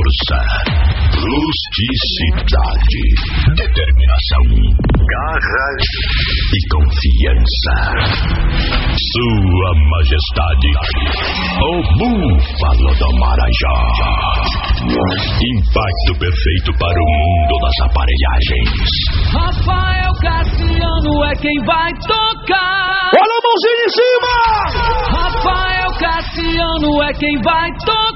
força, rusticidade, determinação, garra e confiança. Sua Majestade, o Búfalo do Marajó. Impacto perfeito para o mundo das aparelhagens. Rafael Cassiano é quem vai tocar. Olha a mãozinha em cima! Rafael Cassiano é quem vai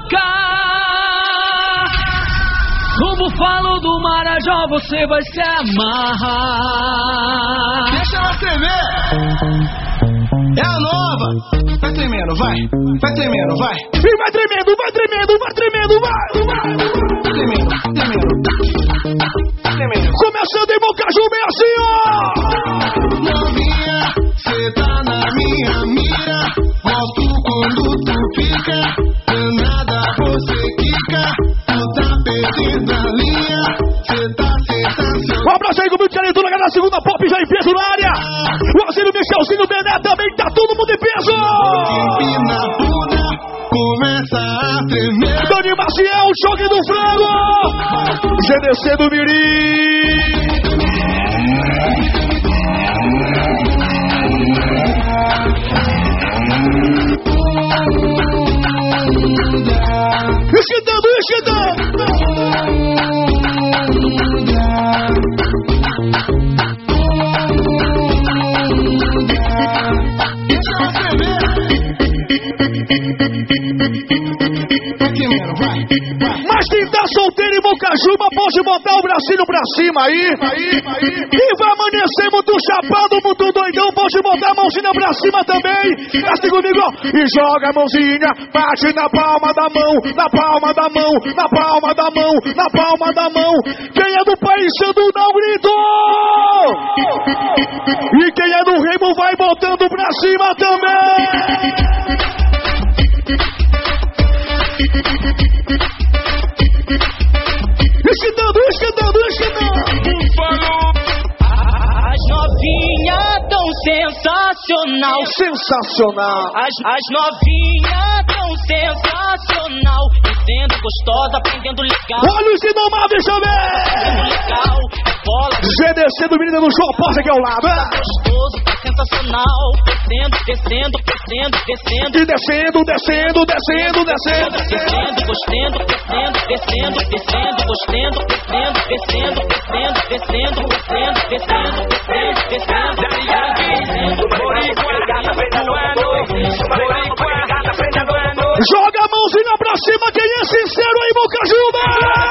tocar. No Búfalo do Marajó você vai se amarrar. Deixa ela tremer. É a nova. Vai tremendo, vai. Vai tremendo, vai. E vai tremendo, vai tremendo, vai tremendo, vai. Tremendo, tremendo. Tremendo. Começando em Bocaju, bem assim, ó. Novinha, cê tá na minha mira. Gosto quando tu fica. Danada você quica. Tu tá perdendo a linha. Cê tá sensacional. Um abraço aí com o meu talento na segunda pop, já em peso na área. O Asílio, Michelzinho, Bené também, tá todo mundo em peso. Empina a bunda, começa a tremer. Dani Maciel, choque do frango. GDC do Mirim. Esquentando, esquentando. Mas quem tá solteiro em Bocajuba pode botar o bracinho pra cima aí. Quem vai amanhecer muito chapado, muito doidão, pode botar a mãozinha pra cima também. Assim comigo, ó. E joga a mãozinha, bate na palma da mão, na palma da mão, na palma da mão, na palma da mão. Quem é do País Santo dá um grito. E quem é do Remo vai botando pra cima também. Esquentando, esquentando, esquentando. As novinhas tão sensacional. Sensacional. As novinhas tão sensacional. Sendo gostosa, aprendendo legal. Olha os Indomáveis também. Legal, bola. GDC do Menino do João Posse aqui ao lado. Tá gostoso, tá sensacional. Descendo, descendo, descendo, descendo. E descendo, descendo, descendo, descendo. Descendo, gostando, descendo, descendo, descendo, gostando, descendo, descendo, descendo, descendo, descendo, descendo, descendo, descendo, descendo. Joga a mãozinha pra cima, quem é sincero aí, Bocajuba!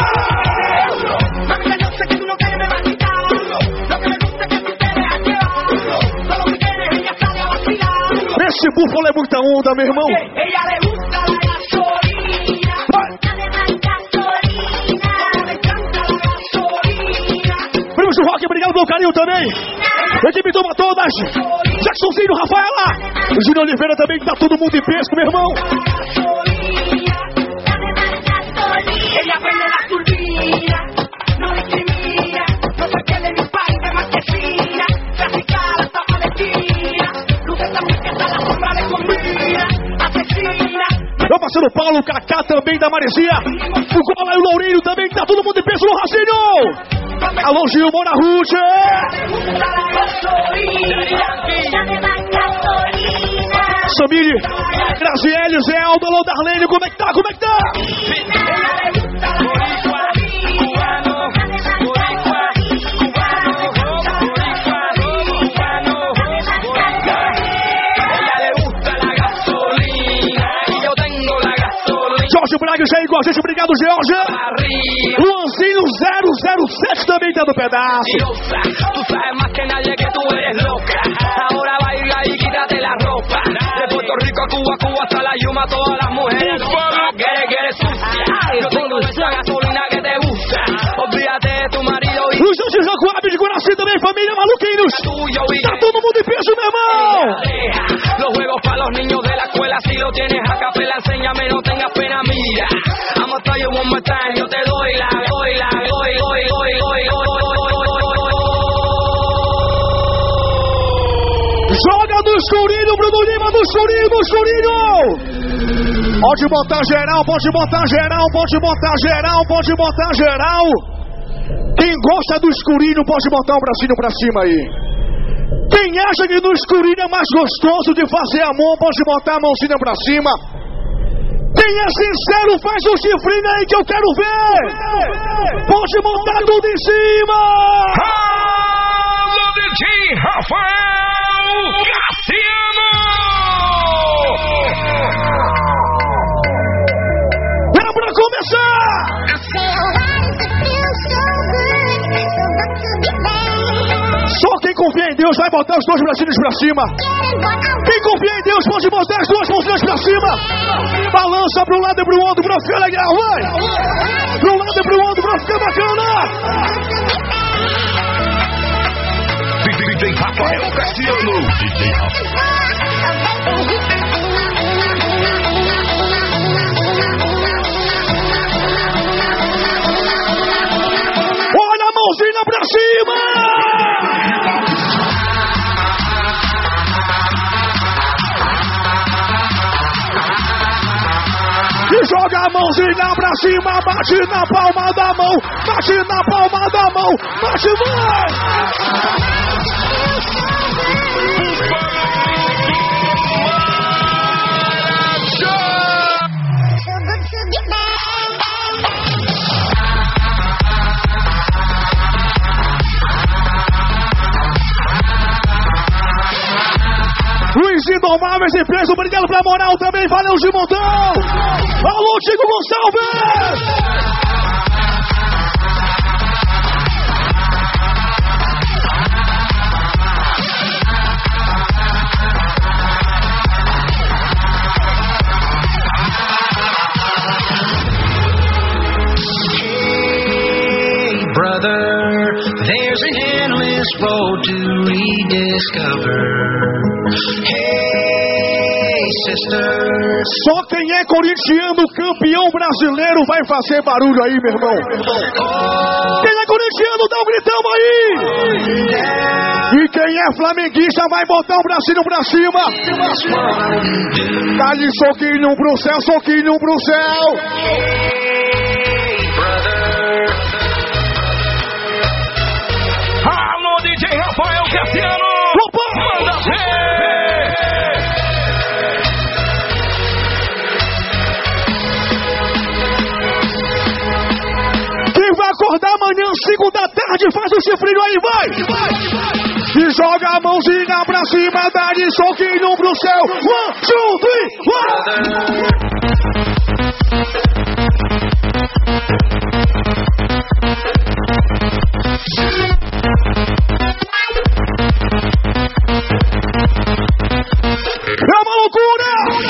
Esse búfalo é muita onda, meu irmão. Prêmios do Rock, obrigado pelo carinho também. Equipe toma todas. Jacksonzinho, Rafaela. Júnior Oliveira também, tá todo mundo em pesco, meu irmão. Meu parceiro Paulo, Cacá também da Maresia. O Gola e o Lourinho também, tá todo mundo em peso no racinho. Alô, Gil, Mora Ruth. Samir, Graziele, Zé Aldo, alô, Darlene, como é que tá, como é que tá? Jorge Braga já é igual a gente, obrigado, Georgia. Luanzinho 007 também tá no pedaço. Tu sabes más que nadie que tú eres loca. Ahora baila y quítate la ropa. De Puerto Rico a Cuba, Cuba hasta la Yuma, todas las mujeres quiere sucia. Yo tengo esa gasolina que te gusta. Olvídate de tu marido y... Os dois de Jacob de Guaraci também, família Maluquinhos. Tá todo mundo em peso, meu irmão. Los juegos para los niños de la escuela, si lo tienes a capela, enséñame, no tengas pena, mira. I'ma tell you one more time, yo te doy la. Joga do escurinho, Bruno Lima, do escurinho. Pode botar geral, pode botar geral, pode botar geral, pode botar geral. Quem gosta do escurinho pode botar um bracinho pra cima aí. Quem acha que no escurinho é mais gostoso de fazer amor, pode botar a mãozinha pra cima. Quem é sincero, faz um chifrinho aí que eu quero ver. Pode botar tudo em cima. Alô, DJ Rafael Cassiano. É pra começar. Só quem confia em Deus vai botar os dois bracinhos pra cima. Quem confia em Deus pode botar as duas mãozinhas pra cima. Balança pro lado e pro outro pra ficar legal, vai. Pro lado e pro outro pra ficar bacana. DJ Rafael Cassiano. DJ Rafael. Olha a mãozinha pra cima. E joga a mãozinha pra cima, bate na palma da mão, bate na palma da mão, bate, vai! Luiz Indomáveis e Preso, obrigado pela moral também, valeu de montão! Alô, Chico Gonçalves! Hey, brother, there's an endless road to rediscover. Hey, sister. Só quem é corintiano, campeão brasileiro, vai fazer barulho aí, meu irmão. Quem é corintiano, dá um gritão aí. E quem é flamenguista, vai botar o bracinho pra cima. Dá-lhe soquinho pro céu, soquinho pro céu. Alô, DJ Rafael Cassiano. Opa! Manda ver. Acordar amanhã, 5 da tarde, faz o chifrinho aí, vai! E joga a mãozinha pra cima, dá-lhe soquinho pro céu. 1, 2, 3, 1. É uma loucura!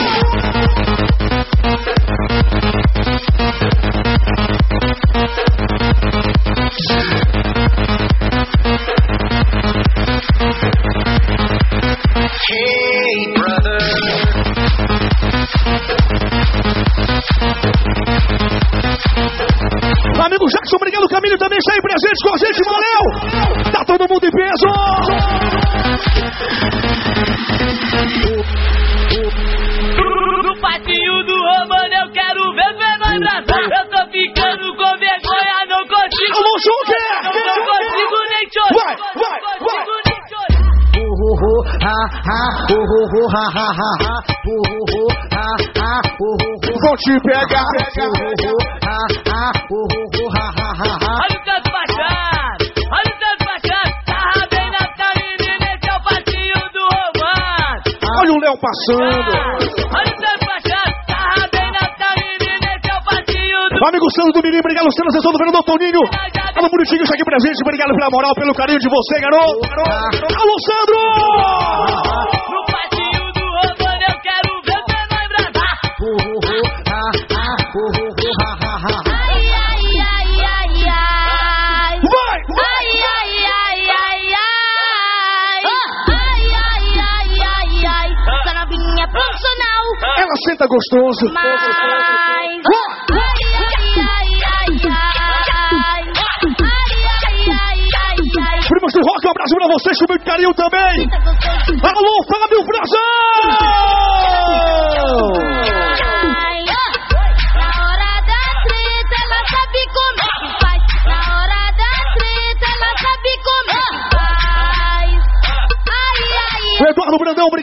Hey, brother. Amigo Jackson, obrigado, Camilo também está aí presente com a gente, valeu! Tá todo mundo em peso! No patinho do Romano eu quero ver menor abraçar. Eu tô ficando com vergonha, não consigo. Alô, Junque! Não consigo nem chorar. Vai! Vou te pegar. Olha o tanto baixado, sarra bem na tua menina, esse é o patinho do Romano. Olha o Léo passando. Olha o tanto baixado, sarra bem na tua menina, esse é o patinho do O amigo Sandro do Mirim, obrigado, Sandro, sessão do Fernando Toninho. Alô, bonitinho, está aqui presente, obrigado pela moral, pelo carinho de você, garoto. Alô, Sandro! No patinho do Romano eu quero ver menor abraçar. Ela senta gostoso. Primos do rock, um abraço pra vocês com muito carinho também. Alô, Fábio Frazão!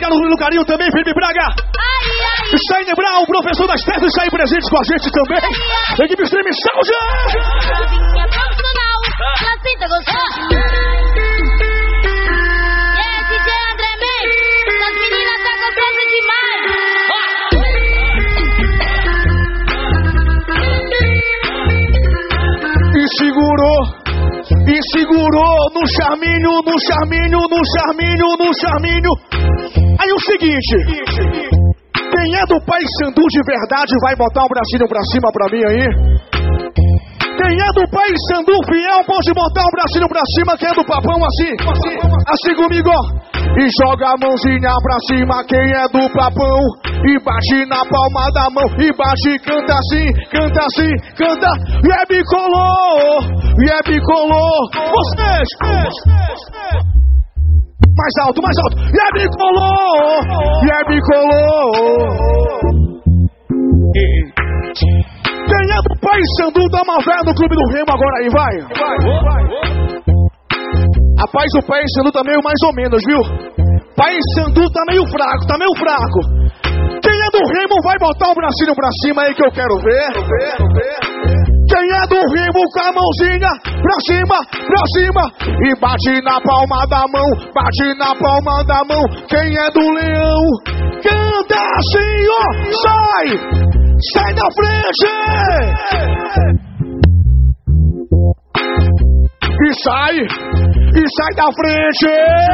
obrigado pelo carinho também, Felipe Braga. Steiner Brown, professor das teses, está aí presente com a gente também. Equipe Stream, saúde! Novinha profissional, na cinta gostosa demais. DJ André Mendes, as meninas tá gostando demais. E segurou no charminho. Aí o seguinte, quem é do Pai Sandu de verdade vai botar um bracinho pra cima pra mim aí. Quem é do Pai Sandu fiel pode botar um bracinho pra cima. Quem é do Papão assim comigo, ó. E joga a mãozinha pra cima. Quem é do Papão e bate na palma da mão. E bate, canta assim, canta. E é bicolor. Vocês. Mais alto. E é bicolor. Quem é do Pai Sandu dá uma véia no Clube do Remo agora aí, vai. Rapaz, o Pai Sandu tá meio mais ou menos, viu? Pai Sandu tá meio fraco. Quem é do Remo vai botar o bracinho pra cima aí que eu quero ver. Quem é do Remo com a mãozinha pra cima. E bate na palma da mão. Quem é do Leão, canta assim, ó. Sai da frente! E sai da frente!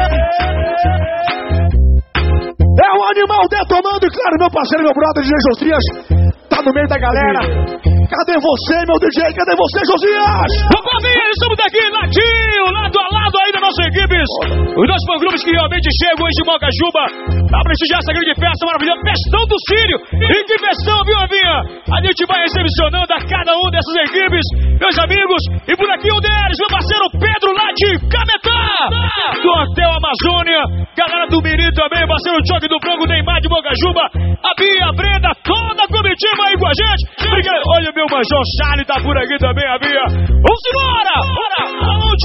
É o animal detonando, e claro, meu parceiro, meu brother, DJ Josias, tá no meio da galera. Cadê você, meu DJ? Cadê você, Josias? Vamos ver, estamos aqui, ladinho, lado a lado aí das nossas equipes. Os nossos fã-grupos que realmente chegam hoje de Mocajuba pra prestigiar essa grande festa maravilhosa, Festão do Sírio. E que festão, viu, Avinha? A gente vai recepcionando a cada um dessas equipes, meus amigos. E por aqui um deles, meu parceiro Pedro, lá de Cametá, do Hotel Amazônia. Galera do Miri também, parceiro Choque do Frango, Neymar de Mocajuba. A Bia, a Brenda, toda a comitiva aí com a gente. Obrigado. Olha, meu manjão Charlie tá por aqui também, a Bia. Vamos embora! Vamos,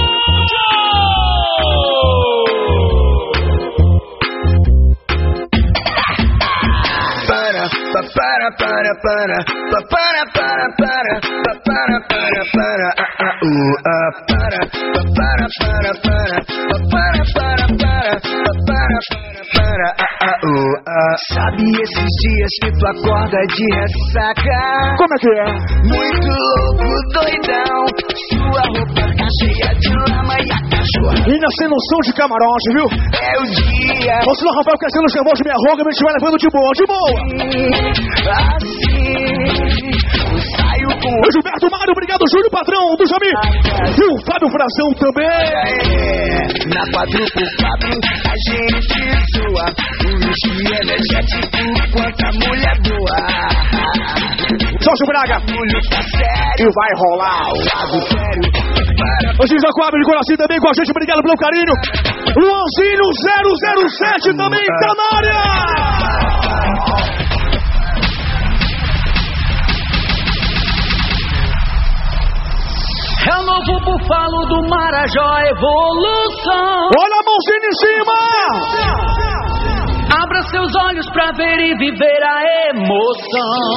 Sabe esses dias que tu acorda de ressaca? Como é que é? Muito louco, doidão. Sua roupa tá cheia de lama e a cachorra. Linha sem noção de camarote, viu? É o dia. Você não, Rafael Castelo, chamou de minha roga, mas a gente vai levando de boa. Assim, eu saio com o Gilberto Mário, obrigado, Júlio, patrão do Jami. E o Fábio Frazão também. Na 4x4 a gente zoa. O luxo energético quanto a mulher boa. Jorge Braga. E vai rolar. O Gil Jacob de Coração também com a gente, obrigado pelo carinho. Luanzinho 007 também tá na área. É o novo búfalo do Marajó, evolução. Olha a mãozinha em cima. Abra seus olhos pra ver e viver a emoção.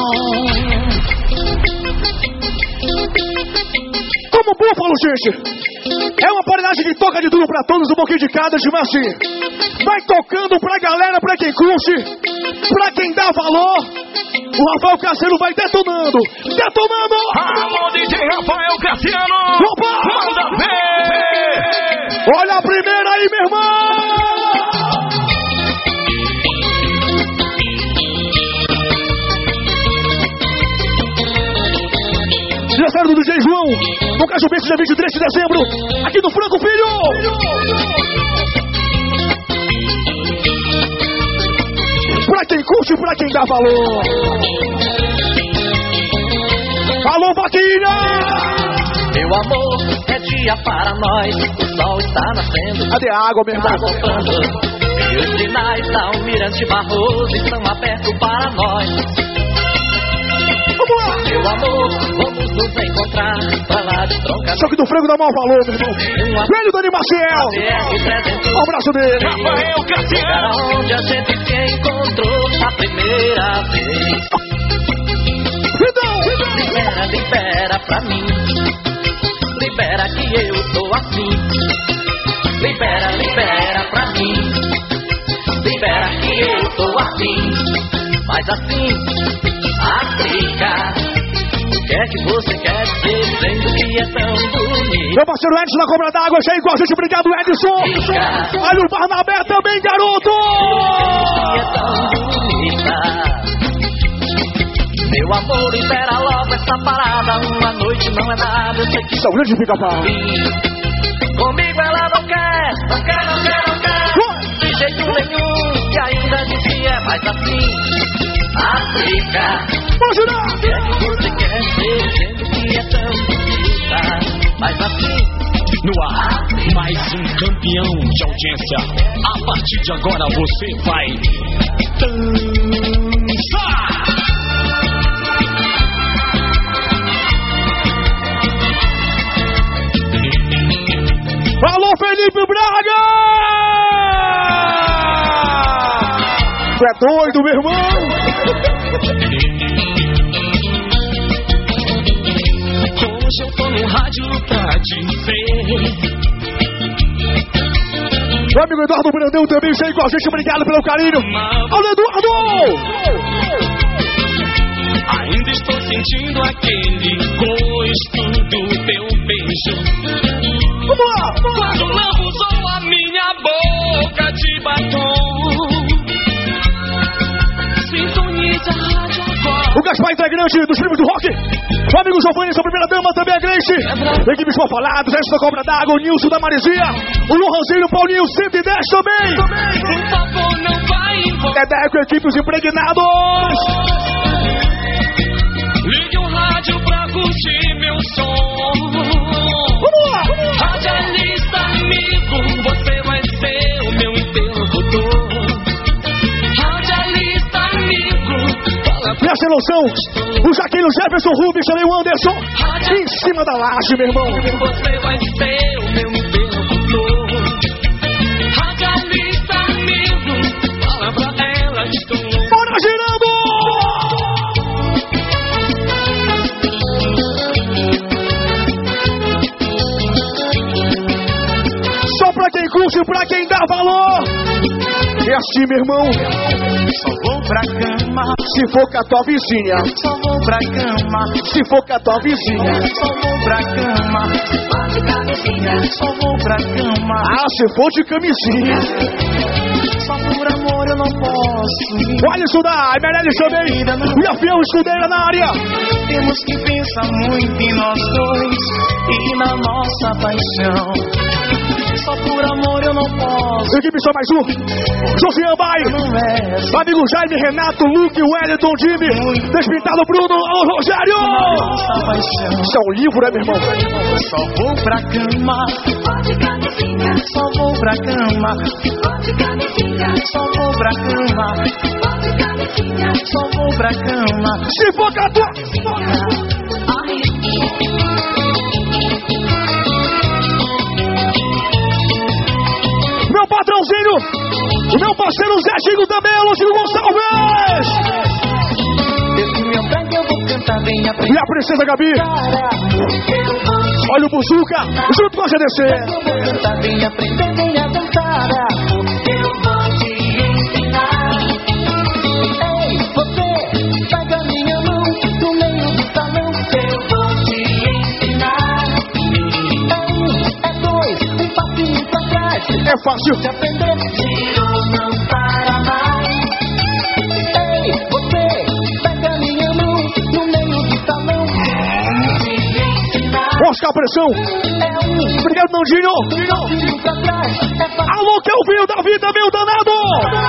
Como búfalo, gente. É uma paridade que toca de tudo pra todos, um pouquinho de cada, tipo assim. Vai tocando pra galera, pra quem curte, pra quem dá valor. O Rafael Cassiano vai detonando. Alô, DJ Rafael Cassiano. Opa! Manda ver. Olha a primeira aí, meu irmão. Aniversário do DJ João, no Cajubense, dia 23 de dezembro, aqui no Franco Filho. Pra quem curte, pra quem dá valor. Alô, Vaquinha! Meu amor, é dia para nós, o sol está nascendo. Cadê a água, meu irmão? Está voltando. E os sinais da Almirante Barroso estão abertos para nós. Vamos lá! Meu amor, vamos nos encontrar pra lá de troca. Só que do frango dá mau valor, meu irmão. Velho Dani Maciel. Um abraço dele. Rafael Cassiano. Onde a gente se encontrou a primeira vez. Libera, libera pra mim. Libera que eu tô afim. Libera, libera pra mim. Libera que eu tô afim. Mas assim, África, o que é que você quer dizer dizendo que é tão bonito? Meu parceiro Edson na Cobra d'Água, já aí com a gente. Obrigado, Edson. Olha o Barnabé também, garoto. Que é tão bonita. Meu amor, libera logo essa parada. Uma noite não é nada, eu sei que São grande pica-pau. comigo ela não quer, não quer, não quer, não quer. De jeito nenhum, e ainda dizia, mas assim, África, Vamos girar. o que é que você quer dizer dizendo que é tão bonita? Mas assim, No ar, mais um campeão de audiência. A partir de agora você vai dançar. Alô, Felipe Braga! Tu é doido, meu irmão? Hoje eu tô no rádio pra dizer. Meu amigo Eduardo Brandão também já aí com a gente. Obrigado pelo carinho. Alô, Eduardo! Ainda estou sentindo aquele gosto do teu beijo. Vamos lá! Quando lambuzou a minha boca de batom. Sintoniza a rádio agora. O Gaspar integrante dos primos do rock. O amigo Giovanni, sua primeira dama, também a Grace. Equipes mal falados, Edson da Cobra d'Água, o Nilson da Marizia. O Lohanzinho, o Paulinho, 110 também. Por favor, não vai embora. Dedeco, equipes impregnados. Ligue o rádio pra curtir meu som. Vamos lá! Radialista amigo, você vai ser o meu interlocutor. Radialista amigo, fala pra Presta noção, o Jaqueline, o Jefferson, o Rubens, também o Anderson. Em cima da laje, meu irmão. você vai ser o meu interlocutor. Radialista amigo, fala pra ela que estou louco. Bora girando! Só pra quem curte, pra quem dá valor. É assim, meu irmão. Só vou pra cama, Se for com a tua vizinha, só vou pra cama, se for com a tua vizinha. só vou pra cama, só vou pra cama. Ah, se for de camisinha. Só por amor eu não posso. Olha isso da Emerelis também. E a Fiel Escudeira na área. Temos que pensar muito em nós dois e na nossa paixão. Só por amor eu não posso. Equipe só mais um. Josian Bai. Não é Amigo Jaime, Renato, Luke, Wellington, Jimmy. Despintado Bruno. Alô, Rogério. nossa paixão. Isso é um livro, né, meu irmão? Só vou pra cama, só vou pra cama, só vou pra cama, só vou pra cama. Se for com a tua... Meu patrãozinho, o meu parceiro Zé Chico também, alô, Chico Gonçalves. Esse meu canto eu vou cantar bem E a princesa Gabi, olha o Buzuca, junto com a GDC. Eu vou cantar bem, aprender bem a cantar. Eu vou te ensinar. Ei, você, pega minha mão no meio do salão. Eu vou te ensinar. É dois, um passinho pra trás. É fácil. De aprender, tiro não para mais. Ei, você, pega minha mão no meio do salão. Te ensinar. Oscar Pressão. Obrigado, Nandinho. Tiro pra trás, é fácil. Alô, Kelvinho da vida, meu danado.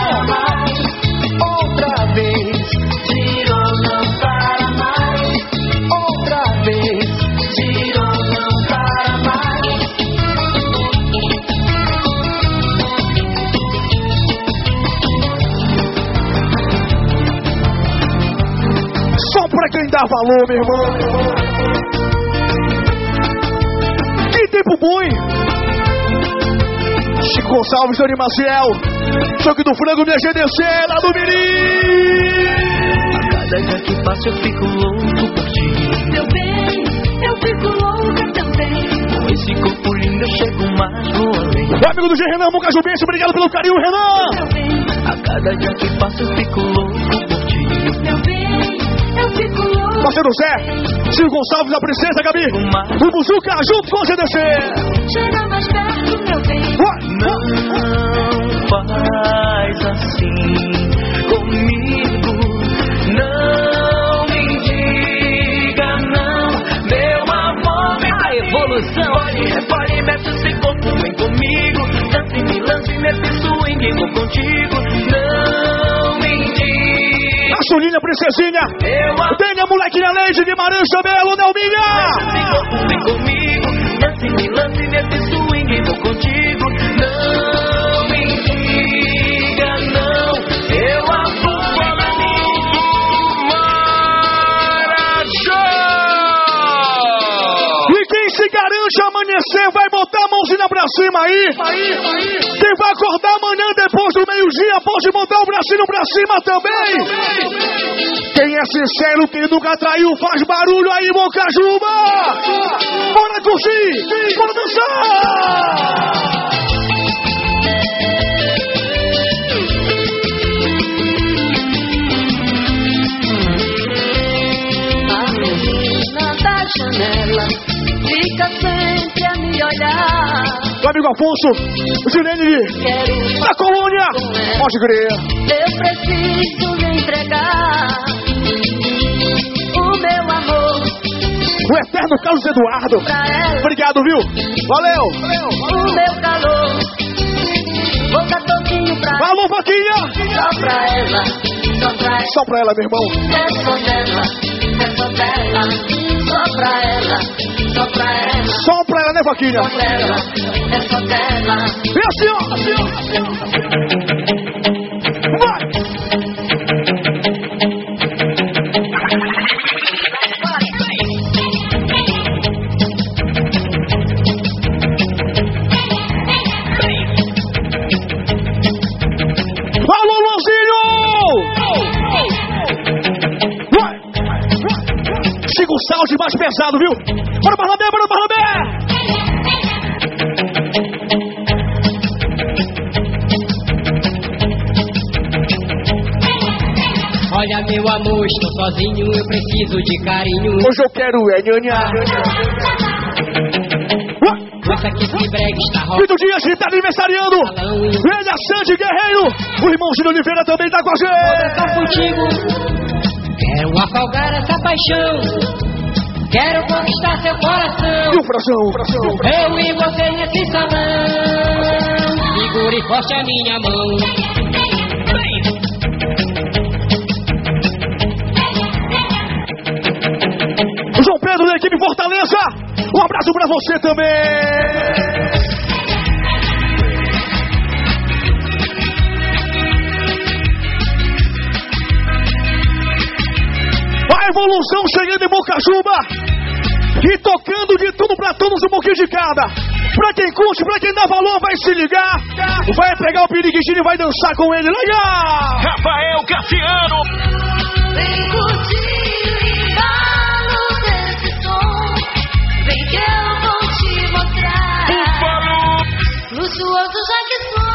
Outra vez, tiro não para mais. Outra vez, tiro não para mais. Só pra quem dá valor, meu irmão. tempo boi. Chico Gonçalves, Dani Maciel. Choque do frango, minha GDC, lá do Mirim. Cada dia que passa eu fico louco por ti. Meu bem, eu fico louca também. Com esse corpo lindo eu chego mais no além. O amigo do G, Renan Mucajubense, obrigado pelo carinho, Renan. Meu bem, A cada dia que passa eu fico louco por ti. meu bem, eu fico louca. Parceiro Zé, Chico Gonçalves, a Princesa, Gabi. O Buzuca, junto com o GDC. Chega mais perto, meu bem. Não faz assim comigo. Não me diga não, meu amor. A evolução. Pode, mexe esse corpo, vem comigo. Dance, me lance nesse swing, vou contigo. Não me diga. A Julinha, Princesinha. Tem a molequinha Leide, Guimarães, Chamelo, Nelminha. Esse corpo, vem comigo. Dance, me lance nesse swing, vou contigo. Não me diga não, eu amor. E quem se garante amanhecer vai botar a mãozinha pra cima aí. Quem vai acordar amanhã depois do meio-dia pode botar o bracinho pra cima também. Quem é sincero, quem nunca traiu, faz barulho aí, Mocajuba. Bora curtir, bora dançar. Janela, fica sempre a me olhar. Meu amigo Afonso, Gilene da Colônia, pode crer. Eu preciso me entregar o meu amor O eterno Carlos Eduardo. pra ela. Obrigado, viu? Valeu. O meu calor, vou dar todinho pra ela. Alô, Vaquinha. Só pra ela, só pra ela. Só pra ela, meu irmão. É só dela, é só dela. Só pra ela, só pra ela. Só pra ela, né, Vaquinha? Só dela, é só dela. E assim, ó. Vai. Alô, Luanzinho! Vai. Siga o salve mais pesado, viu? Bora, Barnabé, bora, Barnabé! Olha meu amor, estou sozinho, eu preciso de carinho. Hoje eu quero nhanha. Essa aqui esse brega está rock. Vitor Dias, que tá aniversariando. Ele é Sandy Guerreiro. O irmão Gino Oliveira também tá com a gente. Tá contigo. Quero afogar essa paixão. Quero conquistar seu coração. E o fração. Eu e você nesse salão. Segure forte a minha mão. João Pedro da equipe Fortaleza. Um abraço pra você também. A evolução chegando em Mocajuba. E tocando de tudo pra todos, um pouquinho de cada. Pra quem curte, pra quem dá valor, vai se ligar. Vai pegar o periquitinho e vai dançar com ele. Legal! Rafael Cassiano. Vem curtir o embalo desse som. Vem que eu vou te mostrar. Luxuoso já que sou.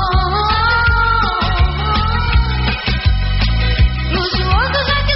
Luxuoso já que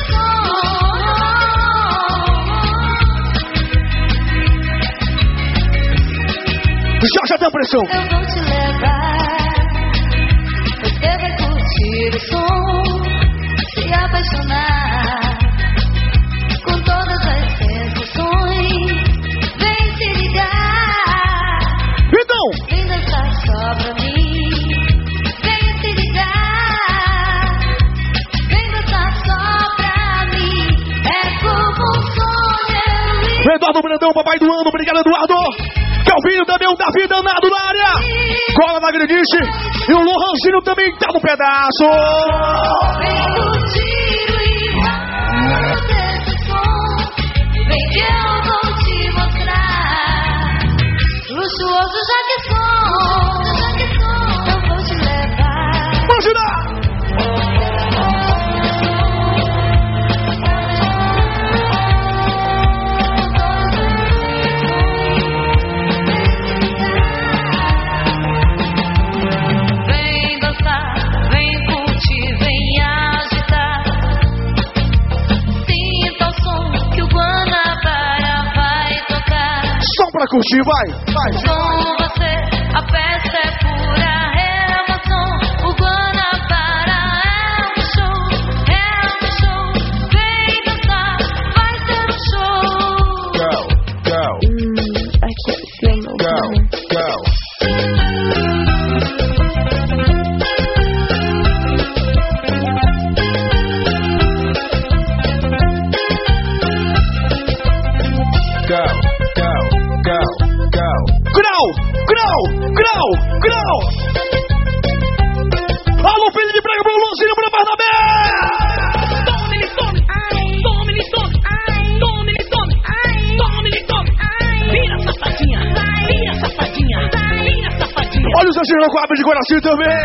sou. Já tem a pressão. Eu vou te levar. Você vai curtir o som. Se apaixonar com todas as sensações. Vem se ligar. Então, Vem dançar só pra mim. Vem se ligar. Vem dançar só pra mim. É como um sonho. Eduardo Brandão, papai do ano. Obrigado, Eduardo. Calvinho também, o Davi danado na área. Cola na gredice. E o Lohanzinho também tá no pedaço. Vem curtir o embalo desse som. Vem que eu vou te mostrar. Gostoso já que sou, eu vou te levar. Vamos girar! Vem dançar, vem curtir, vem agitar. Sinta o som que o Guanabara vai tocar. Som pra curtir, vai! Vai! Com você a festa é pura emoção. O Guanabara é um show. Vem dançar, vai ser um show. Aqui é cima, Grau! Alô, filho de Braga, pro Luzinho, pro Barnabé! Vira safadinha. Olha o seu Girão com a aba de coração também!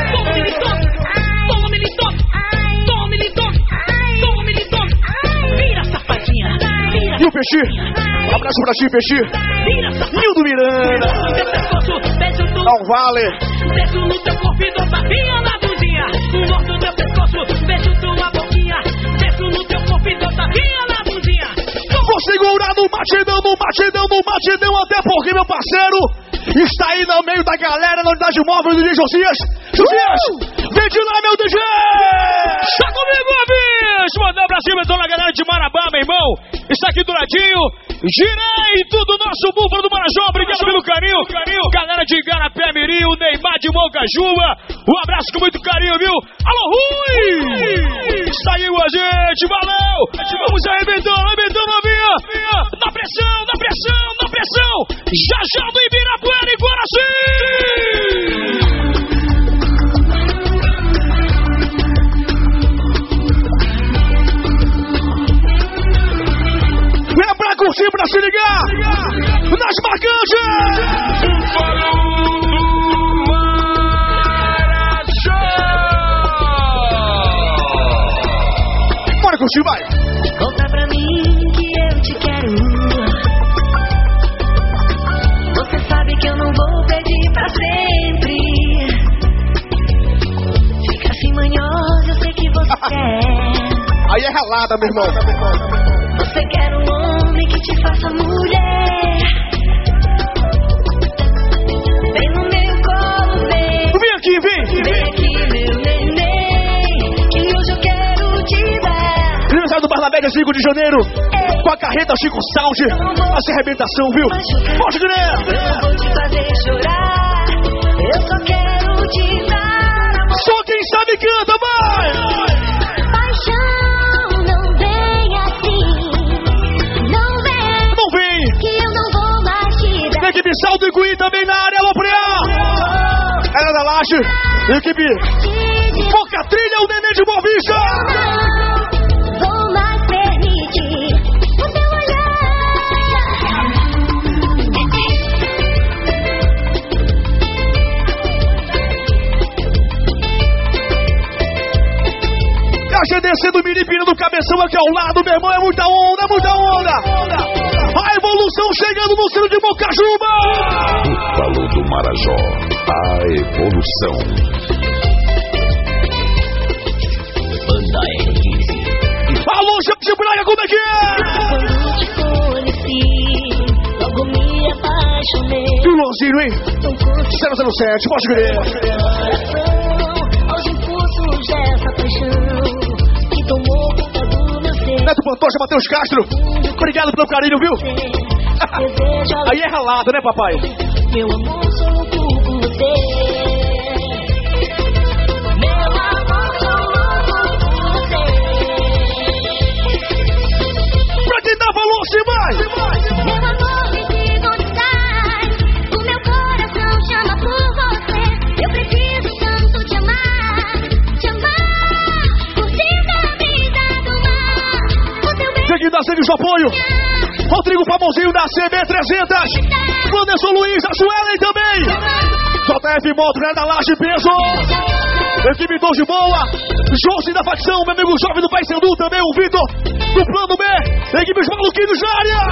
Vira safadinha. E o Peixi? Um abraço pra ti, Peixi! Nildo Miranda! Não vale! Beijo no teu corpo e dou tapinha na bundinha. Mordo teu pescoço, beijo tua boquinha. Beijo no teu corpo e dou tapinha na bundinha. Vou segurar no batidão, até porque meu parceiro está aí no meio da galera na unidade móvel do DJ Josias! Vem de lá, meu DJ! Tá comigo, bicho! Mandar pra cima, então, na galera de Marabá, meu irmão. Está aqui do ladinho. Direito do nosso búfalo do Marajó. Obrigado pelo carinho. Galera de Igarapé Mirim, o Neymar de Mocajuba. Um abraço com muito carinho, viu? Alô, Rui! Está aí com a gente, valeu! Vamos arrebentando, novinha! Na pressão! Já do Ibirapuera e Guaraci! É pra curtir, pra se ligar! Nas marcantes! Bora curtir, vai! Conta pra mim que eu te quero. Você sabe que eu não vou pedir pra sempre. Fica assim manhosa, eu sei que você quer. Aí é ralada, meu irmão. Você quer um homem que te faça mulher. Vem no meu colo, vem. Vem aqui, Vem aqui, meu neném, que hoje eu quero te dar. Aniversário do Barnabé, 5 de janeiro. Com a carreta Chico Sound. Vai ser arrebentação, viu? Pode Eu crer! não vou te fazer chorar. Eu só quero te dar amor. Só quem sabe canta, vai! Paixão, não vem assim. Não vem, que eu não vou mais te dar. Equipe Saldo e Cui também na área, alô, Priá! Era da Laje. Equipe Boca Trilha, o Neném de Boa Vista! Não vou mais permitir o teu olhar. E a GDC do Miripina do Cabeção aqui ao lado, meu irmão, é muita onda! A evolução chegando no centro de Mocajuba! Búfalo do Marajó, a evolução. Banda R15. Alô, Jorge Braga, como é que é? Quando te conheci, logo me apaixonei. E o Lonzinho, hein? 007, pode crer. Aos impulsos dessa paixão que tomou conta do meu ser. Neto Pantoja, Matheus Castro. Obrigado pelo carinho, viu? Aí é ralado, né, papai? Meu amor, sou louco por você. Meu amor, sou louco por você. Pra quem dá valor, se vai! Meu amor, me diga onde estás. O meu coração chama por você. Eu preciso tanto te amar. Curtindo a brisa do mar. O teu beijo Quem dá sempre o apoio? Rodrigo Fábio Ramonzinho da CB300. Anderson Luiz, a Suelen também. JF Moto, né, da Laje Peso. Equipe 2 de boa. Josi da facção, meu amigo jovem do Paysandu também, o Vitor do Plano B. Equipe dos maluquinhos na área.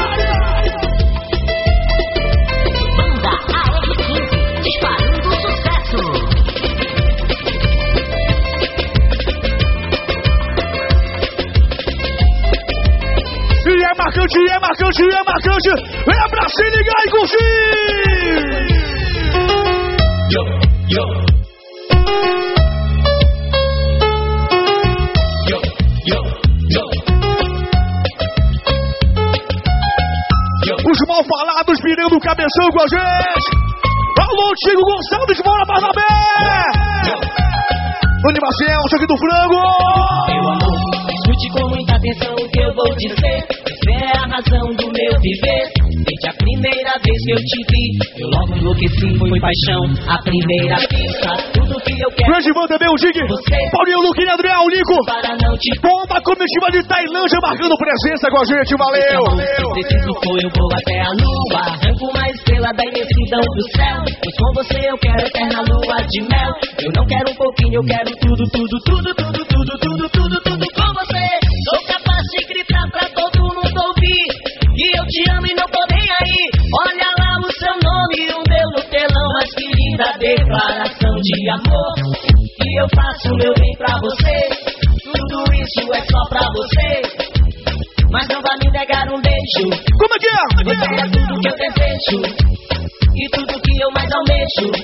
Banda AR15, disparando sucesso. E é marcante, é marcante, é marcante. É pra se ligar e curtir. Yo, yo. Yo, yo, yo. Yo. Os mal falados virando o cabeção com a gente. Alô, Tigo Gonçalves, bora Barnabé. Doni Maciel, choque do frango. Meu amor, escute com muita atenção o que eu vou dizer. Você é a razão do meu viver. Desde a primeira vez que eu te vi, eu logo enlouqueci, foi paixão. A primeira vista, tudo que eu quero. Grande Van também, o Dig. Paulinho, Luquinha, André, o Nico. Para não te Bomba comitiva de Tailândia marcando presença com a gente, valeu. Se preciso for, eu vou até a lua. Arranco uma estrela da imensidão do céu. Pois com você eu quero eterna lua de mel. Eu não quero um pouquinho, eu quero tudo, tudo, tudo, tudo, tudo, tudo, tudo, tudo com você. Sou capaz de gritar pra todo mundo ouvir que eu te amo e não tô nem aí. Olha lá o seu nome, o meu no telão. Mas querida, declaração de amor. E eu faço meu bem pra você. Tudo isso é só pra você. Mas não vai me negar um beijo. Como é que é? Você é tudo que eu desejo. E tudo que eu mais almejo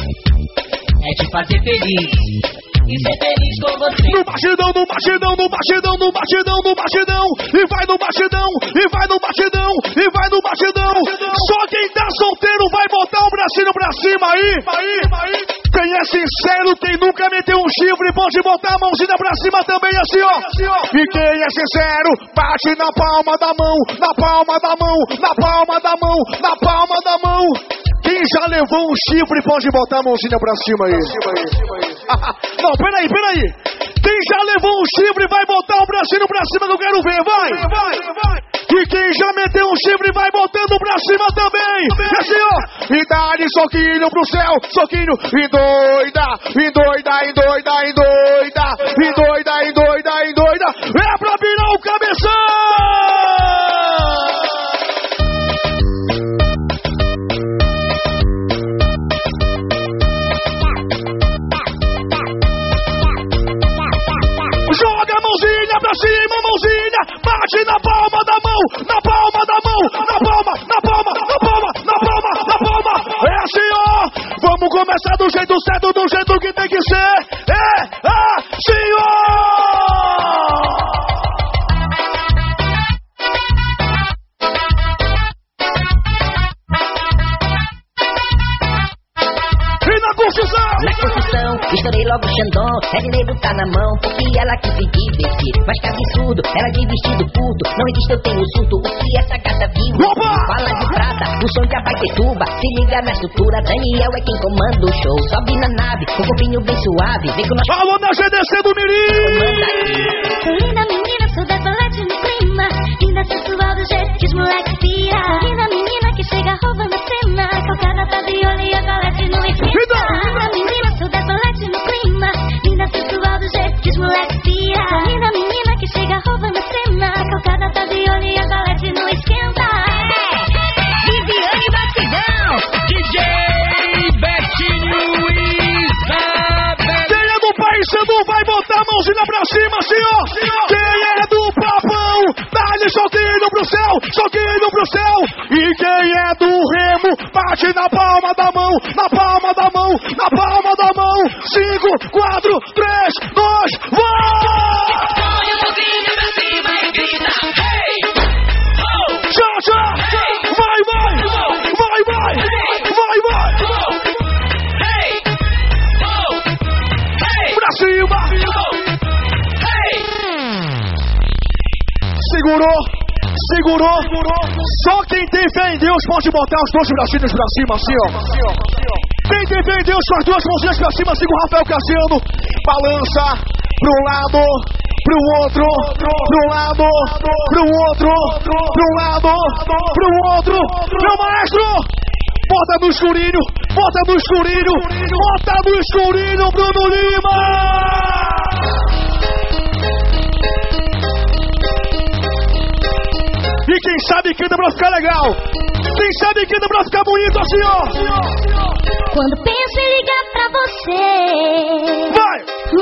é te fazer feliz e ser feliz com você. No batidão, no batidão, no batidão, no batidão, no batidão. E vai no batidão, e vai no batidão, e vai no batidão. Só quem tá solteiro vai botar o bracinho pra cima aí. Quem é sincero, quem nunca meteu um chifre, pode botar a mãozinha pra cima também, assim, ó. E quem é sincero, bate na palma da mão, na palma da mão, na palma da mão, na palma da mão. Quem já levou um chifre, pode botar a mãozinha pra cima aí. Não, peraí. Quem já levou um chifre, vai botar o bracinho pra cima que eu quero ver, vai. E quem já meteu um chifre, vai botando pra cima também. E assim, ó. E dá-lhe soquinho pro céu, soquinho. E doida, e doida, e doida, e doida. E doida, e doida, e doida. É pra virar o cabeção. Joga a mãozinha pra cima, mãozinha. Bate na palma da mão, na palma da mão, na palma, na palma, na palma, na palma, na palma. É assim, ó. Vamos começar do jeito certo, do jeito que tem que ser. É assim, ó. Na construção, estourei logo o Xandão. É dinheiro tá na mão, porque ela quis se divertir. Mas que absurdo, ela de vestido puto. Não existe, eu tenho surto, o que essa gata viu? Fala de prata, o som de Abaetetuba. Se liga na estrutura, Daniel é quem comanda o show. Sobe na nave, com o corpinho bem suave. Vem com nós. Alô na GDC do Mirim! Sou linda menina, sou decolete no clima. Linda sensual do jeito que os moleques pira. Sou linda menina que chega roubando a cena. Calcada tá de olho e a colete no esquenta. Linda menina, sou decolete no clima. Linda sensual do jeito que os moleques pira. Sou linda menina que chega roubando a cena. Calcada tá de olho e a colete no esquenta. Viviane Batidão, DJ Betinho Isabel. Quem é do Paysandu vai botar a mãozinha pra cima, senhor. Quem é do Papão, dá-lhe soquinho pro céu, soquinho pro céu. E quem é do Remo, bate na palma da mão, na palma da mão, na palma da mão. 5, 4, 3, 2, vai! Põe o mãozinho pra cima e grita, hey! Oh! Tchau! Vai! Hey! Oh! Hey! Pra cima! Hey! Segurou. Só quem tem fé em Deus pode botar os dois bracinhos pra cima, assim, ó. Quem tem fé em Deus com as duas mãozinhas pra cima, siga o Rafael Cassiano. Balança pro lado pro outro, pro lado, pro outro, pro lado, pro outro, meu maestro! Bota no escurinho, bota no escurinho, bota no escurinho, Bruno Lima! E quem sabe canta pra ficar legal? Quem sabe canta pra ficar bonito assim, ó? Quando penso em ligar pra você, vai!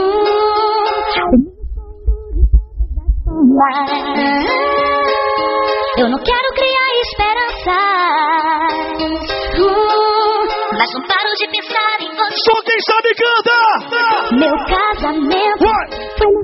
Eu não quero criar esperanças, mas não paro de pensar em você. Só quem sabe canta! Meu casamento foi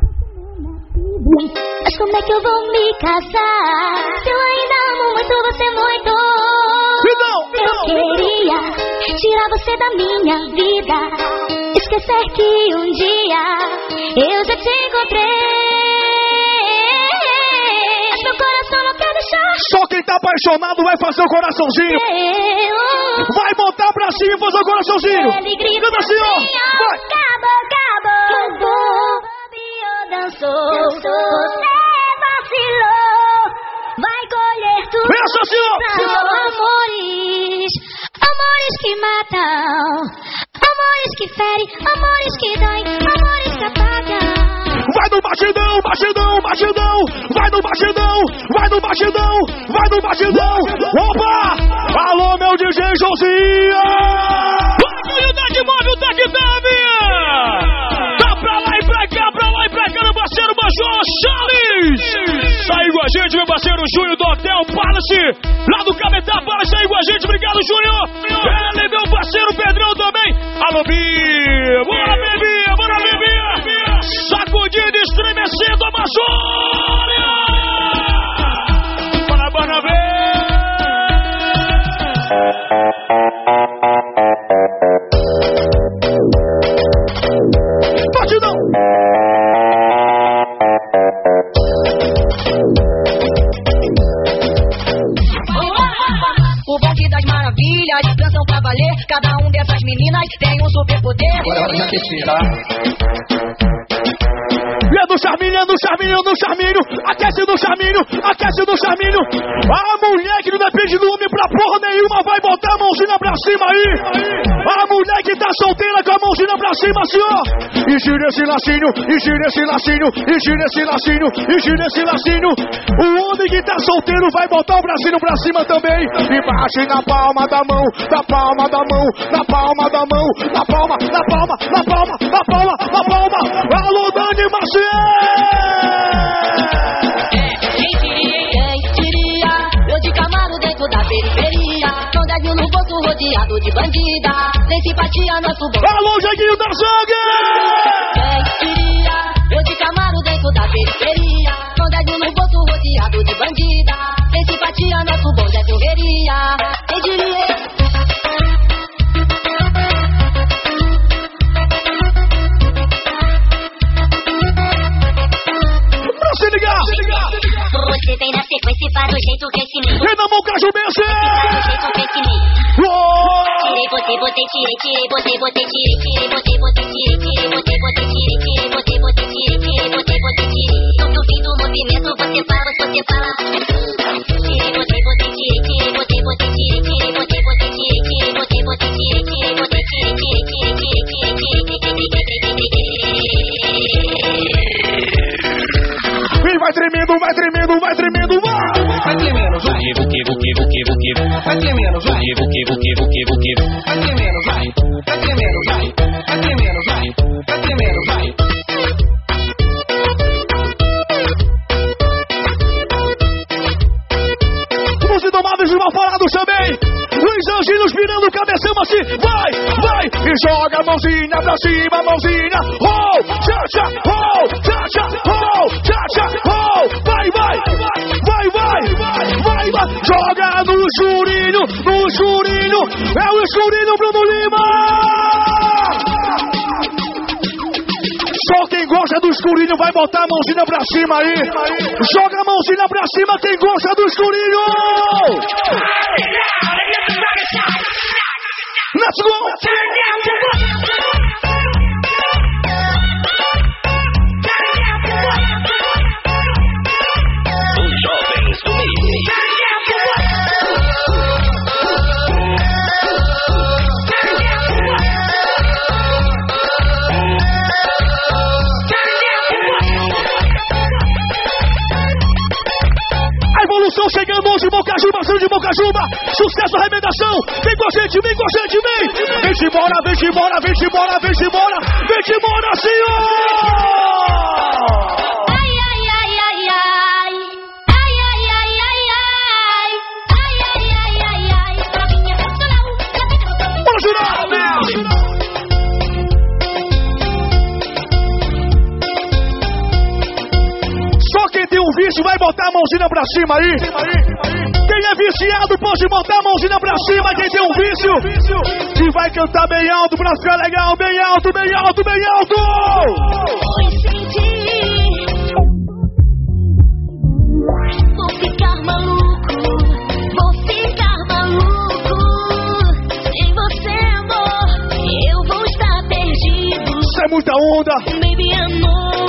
mas como é que eu vou me casar? Se eu ainda amo muito você muito. Eu queria tirar você da minha vida, esquecer que um dia eu já te encontrei. Mas meu coração não quer deixar. Só quem tá apaixonado vai fazer o coraçãozinho. Vai botar pra cima e fazer o coraçãozinho. Canta assim, ó. Vai. Acabou. Dançou, você vacilou, vai colher tudo. Pensa assim, ó. Amores que matam, amores que ferem, amores que doem, amores que apagam. Vai no batidão, batidão, batidão. Vai no batidão, vai no batidão, vai no batidão. Opa! Alô, meu DJ Josinha! Unidade móvel tá aqui também! Tá pra lá e pra cá, meu parceiro Major Charles! Sai com a gente, meu parceiro Júnior do Hotel Palace, lá do Cametá Palace, sai com a gente, obrigado Júnior! Ele, meu parceiro Pedrão também! Alô, Bia! Bora, bebia, bora, bebia! Sacudindo, estremecendo a Amazônia! Bora ver! Batidão! O bonde das maravilhas, dançam pra valer. Cada um dessas meninas tem um superpoder. Bora me aquecer, tá? E é do Charminho, é do Charminho, é do Charminho. Aquece no Charminho, aquece no Charminho. A mulher que não depende do homem pra porra nenhuma vai botar a mãozinha pra cima aí. A mulher que tá solteira com a mãozinha pra cima assim, ó. E gira esse lacinho, e gira esse lacinho, e gira esse lacinho, e gira esse lacinho. O homem que tá solteiro vai botar o bracinho pra cima também. E bate na palma da mão, na palma da mão, na palma da mão, na palma, na palma, na palma, na palma, na palma. Alô, Dani Maciel! Quem diria, eu de Camaro dentro da periferia, com 10 mil no bolso rodeado de bandida, sem simpatia nosso bom. Alô, Jeguinho da Zaga! Quem diria, eu de Camaro dentro da periferia, com 10 mil no bolso rodeado de bandida, sem simpatia nosso bom de correria. Quem diria? Se ligar! Você vem na sequência para o jeito que esse menino. Vem na mão, Caju Benção! Tirei você, botei, tirei, botei, tirei, tirei, botei, tirei, tirei, botei, tirei, tirei, botei, tirei, tirei, botei, tirei. Tô ouvindo o movimento, você fala. Tirei, botei, tirei, tirei, botei, tirei, tirei, botei, tirei, tirei, botei, tirei, tirei, botei, tirei, Vem, vai tremendo, vai tremendo, vai tremendo, vai! Vai tremendo, vai. Vai tremendo, vai. Vai tremendo, vai. Vai tremendo, vai. Vai tremendo, vai. Vai tremendo, vai. Os indomáveis de Malfalados também! Luiz Angilos virando o cabeção assim! Vai, vai! E joga a mãozinha pra cima, mãozinha! Oh, tcha, tcha, oh, tcha, tcha, oh, tcha, tcha, oh! Vai, vai, vai, vai, vai, vai, vai! Joga no escurinho, no escurinho! É o escurinho, Bruno Lima! Só quem gosta do escurinho vai botar a mãozinha pra cima aí. Joga a mãozinha pra cima quem gosta do escurinho. Let's go. Mocajuba, São de Mocajuba. Sucesso, arrebentação. Vem com a gente, vem. Vem-te embora, vem-te embora, vem-te embora, vem-te embora. Vem-te embora, senhor! Só quem tem um vício vai botar a mãozinha pra cima aí. Quem é viciado pode botar a mãozinha pra cima. Quem tem um vício e vai cantar bem alto pra ficar legal. Bem alto, bem alto, bem alto. Vou ficar maluco. Sem você, amor, eu vou estar perdido. Isso é muita onda. Baby, amor.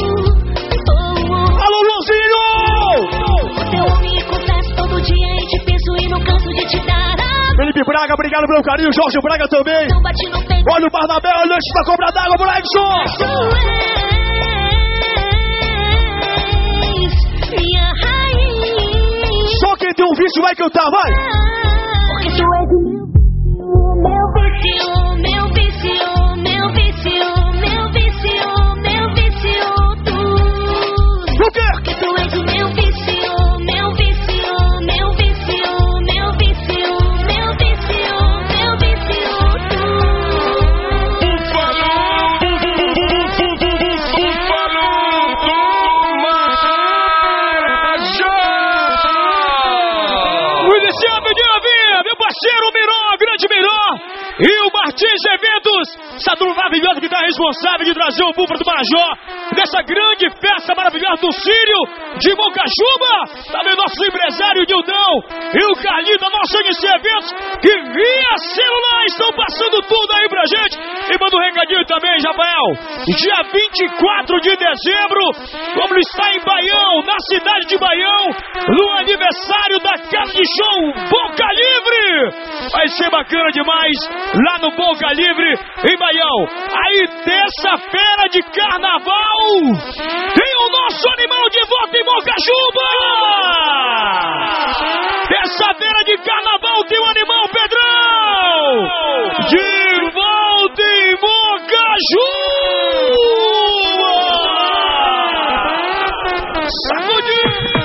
Alô, Luanzinho! Eu me confesso todo dia e te penso e não canso de te dar. Felipe Braga, obrigado pelo carinho. Jorge Braga também. Então bate no peito. Olha o Barnabé, olha antes da cobra d'água, Blackson. Minha raiz. Só quem tem um vício vai cantar, vai. Porque tu és meu vício, meu vício, meu vício, meu vício, meu vício, tu. O quê? Porque tu és o meu vício, meu vício, meu vício, meu vício, meu vício, meu vício, Meu parceiro Miró, grande Miró. E o Martins Eventos, essa turma maravilhosa que está responsável de trazer o Búfalo do Marajó nessa grande festa maravilhosa do Sírio de Mocajuba. Também nosso empresário Dildão e o Carlinho da nossa NC Eventos, que via celular estão passando tudo aí pra gente. E manda um recadinho também, Rafael. Dia 24 de dezembro, vamos estar em Baião, na cidade de Baião, no aniversário da Casa de Show Boca Livre. Vai ser bacana demais lá no Boca Livre, em Baião. Aí, terça-feira de carnaval, tem o nosso animal de volta em Mocajuba. Terça-feira de carnaval tem o animal Pedrão de volta em Mocajuba. Sacudir.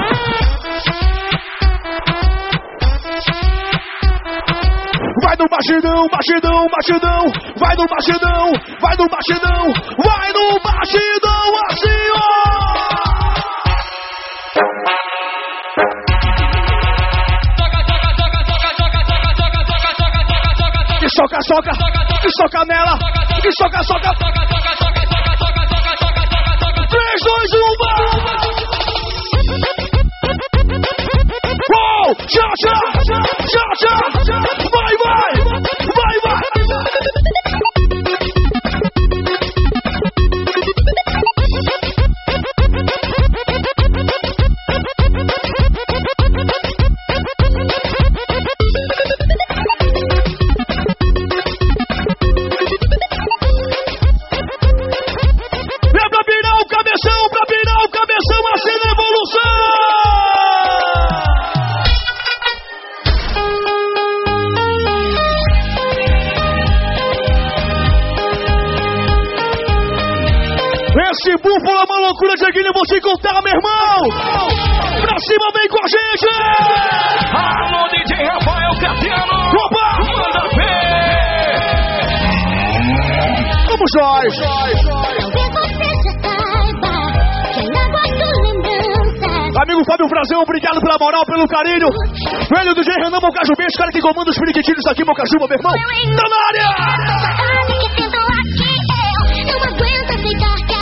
Vai no batidão, batidão, batidão. Vai no batidão, vai no batidão. Vai no batidão, assim, ó. Que soca, soca, que soca nela. Que soca, soca. 3, 2, 1, Uou! Tchau, tchau! Tchau, tchau! Vai, vai! Vai, vai! É pra pirar o cabeção, assim na evolução! Esse búfalo é uma loucura de Guilherme, vou te contar, meu irmão! Pra cima, vem com a gente! Alô, DJ Rafael Cassiano! Opa! Manda ver! Vamos nós! Talvez você já saiba que ainda guardo lembranças. Amigo Fábio Frazão, obrigado pela moral, pelo carinho! Velho DJ Renan Mocajuba, esse cara que comanda os periquitinhos aqui em Mocajuba, meu irmão! Tá na área! Que tentou aqui, eu não aguento aceitar que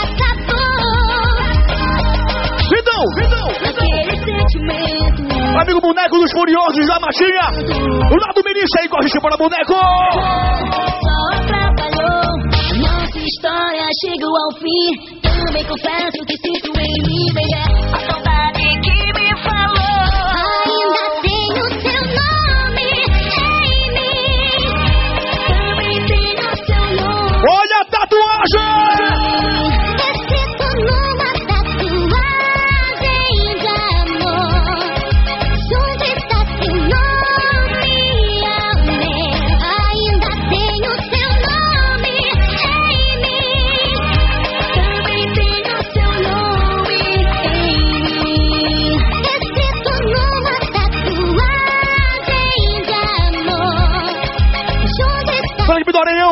acabou. Aquele sentimento. Amigo Boneco dos Furiosos da Matinha! O lado do ministro aí com a gente, bora, Boneco! Só atrapalhou. Nossa história chegou ao fim. Também confesso que sinto em mim, baby, a saudade que me falou. Ainda tenho seu nome em mim. Também tenho seu nome. Olha a tatuagem! Escrito numa tatuagem de amor. Sou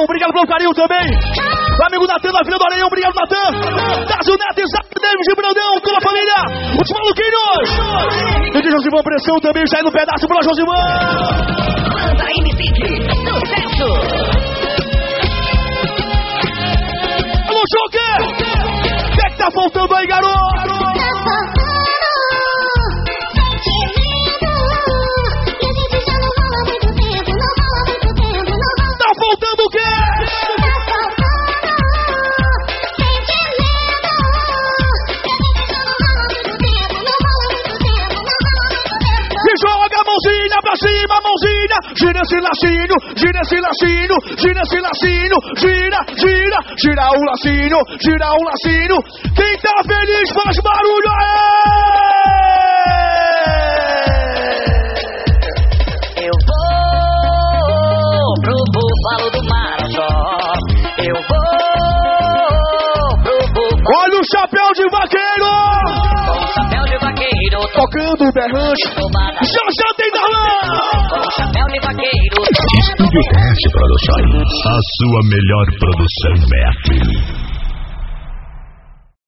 Areião, obrigado pelo carinho também. O amigo Natan da Vila do Areião, obrigado, Natan. Tazio Neto, Isaac, David de Brandão, toda a família. Os maluquinhos. E de Josimão Pressão também, já no pedaço pela Josimão. Manda aí, Mipique, sucesso. Alô, Joker. O que é que tá faltando aí, garoto? Faltando o quê? E joga a mãozinha pra cima, mãozinha. Gira esse lacinho, gira esse lacinho, gira esse lacinho. Gira, gira, gira o lacinho, gira o lacinho. Quem tá feliz faz barulho, aê! Eu vou pro Búfalo do Marajó. Eu vou pro Búfalo. Olha o chapéu de vaqueiro! Com o chapéu de vaqueiro. Tocando o berrante. Já tem Darlan! Com o chapéu de vaqueiro. Estúdio S Produções. A sua melhor produção é aqui.